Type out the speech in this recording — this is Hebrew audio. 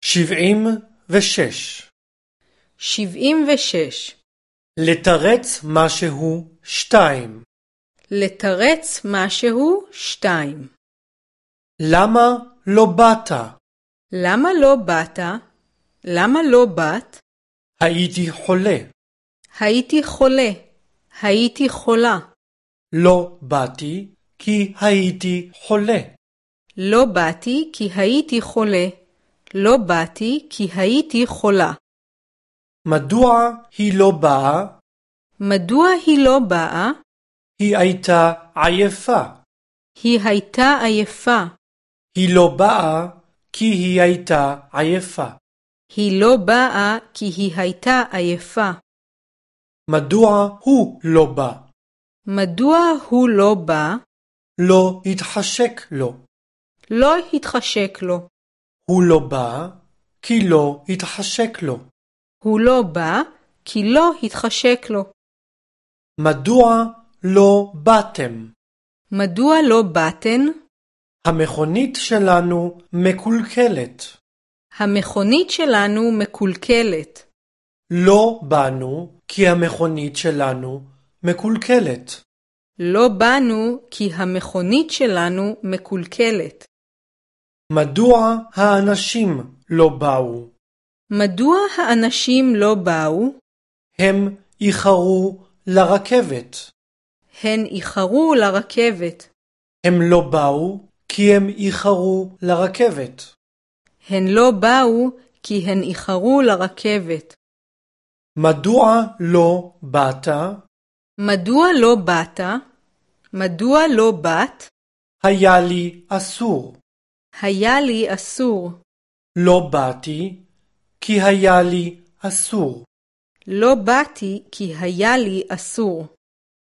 76. 76. לתרץ משהו 2. לתרץ משהו 2. למה לא באת? למה לא באת? למה לא באת? הייתי חולה. הייתי חולה. הייתי חולה. לא באתי כי הייתי חולה. לא באתי כי הייתי חולה. לא באתי כי הייתי חולה. מדוע היא לא באה? מדוע היא לא באה? היא הייתה עייפה. היא הייתה עייפה. היא לא באה כי היא הייתה עייפה. היא לא באה כי היא הייתה עייפה. מדוע הוא לא בא? מדוע הוא לא בא? לא התחשק לו. לא התחשק לו. הוא לא בא כי לא התחשק לו. הוא לא בא כי לא התחשק לו. מדוע לא באתם? מדוע לא באתן? המכונית שלנו מקולקלת. המכונית שלנו מקולקלת. לא באנו כי המכונית שלנו מקולקלת. לא באנו כי המכונית שלנו מקולקלת. מדוע האנשים לא באו? מדוע האנשים לא באו? הם איחרו לרכבת. הן איחרו לרכבת. הם לא באו כי הם איחרו לרכבת. הן לא באו כי הן איחרו לרכבת. מדוע לא באת? מדוע לא באת? מדוע לא באת? היה לי אסור. היה לי אסור. לא באתי כי היה לי אסור. לא באתי כי היה לי אסור.